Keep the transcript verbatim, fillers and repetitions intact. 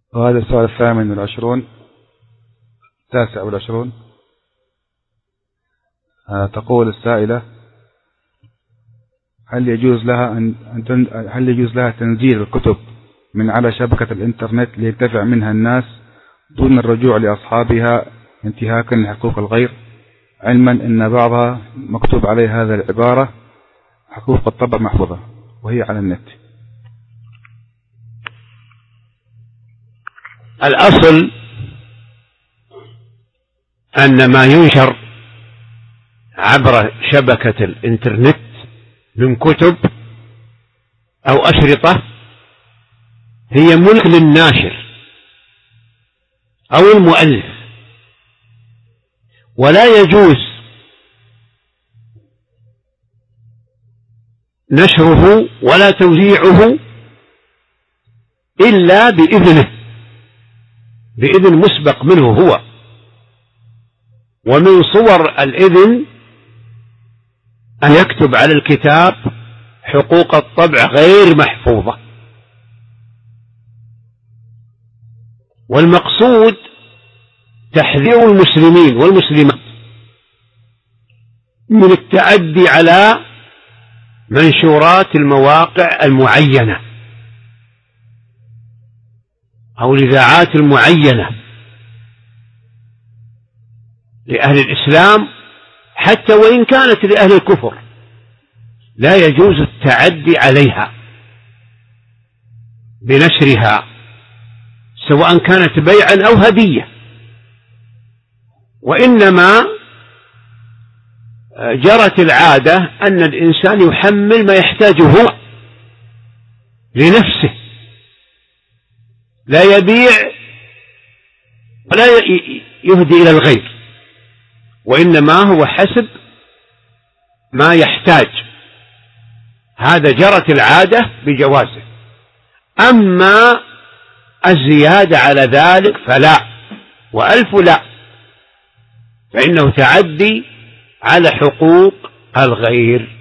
وهذا السؤال الثامن والعشرون التاسع والعشرون. تقول السائلة: هل يجوز لها أن هل يجوز لها تنزيل الكتب من على شبكة الإنترنت لينتفع منها الناس دون الرجوع لأصحابها انتهاكا لحقوق الغير، علما أن بعضها مكتوب عليه هذا العبارة: حقوق الطبع محفوظة، وهي على النت؟ الأصل أن ما ينشر عبر شبكة الإنترنت من كتب أو أشرطة هي ملك للناشر أو المؤلف، ولا يجوز نشره ولا توزيعه إلا بإذنه، بإذن مسبق منه هو. ومن صور الإذن أن يكتب على الكتاب حقوق الطبع غير محفوظة. والمقصود تحذير المسلمين والمسلمات من التعدي على منشورات المواقع المعينة أو الإذاعات المعينة لأهل الإسلام، حتى وإن كانت لأهل الكفر لا يجوز التعدي عليها بنشرها، سواء كانت بيعا أو هدية. وإنما جرت العادة أن الإنسان يحمل ما يحتاجه هو لنفسه، لا يبيع ولا يهدي إلى الغير، وإنما هو حسب ما يحتاج. هذا جرت العادة بجوازه. أما الزيادة على ذلك فلا، وألف لا، فإنه تعدي على حقوق الغير.